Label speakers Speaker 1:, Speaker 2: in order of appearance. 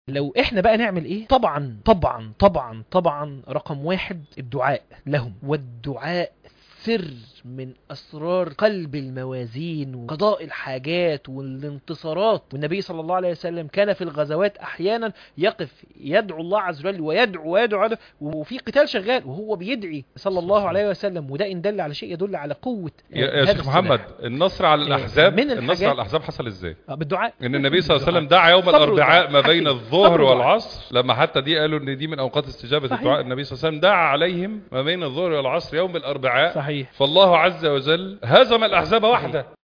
Speaker 1: لو احنا بقى نعمل ايه؟ طبعا طبعا طبعا طبعا رقم واحد الدعاء لهم، والدعاء سر من أسرار قلب الموازين وقضاء الحاجات والانتصارات. والنبي صلى الله عليه وسلم كان في الغزوات أحيانا يقف يدعو الله عز وجل ويدعو وفي قتال شغال وهو بيدعي صلى الله عليه وسلم. وده إن دل على شيء يدل على قوة
Speaker 2: يا شيخ محمد، النصر على الأحزاب، النصر على الأحزاب حصل إزاي؟
Speaker 1: بالدعاء.
Speaker 2: إن النبي صلى الله عليه وسلم دعا يوم الأربعاء ما بين الظهر والعصر، لما حتى دي قالوا إن دي من أوقات استجابة الدعاء. النبي صلى الله عليه وسلم دعا عليهم ما بين الظهر والعصر يوم الأربعاء.
Speaker 1: صحيح.
Speaker 2: فالله عز وجل هزم الأحزاب وحده.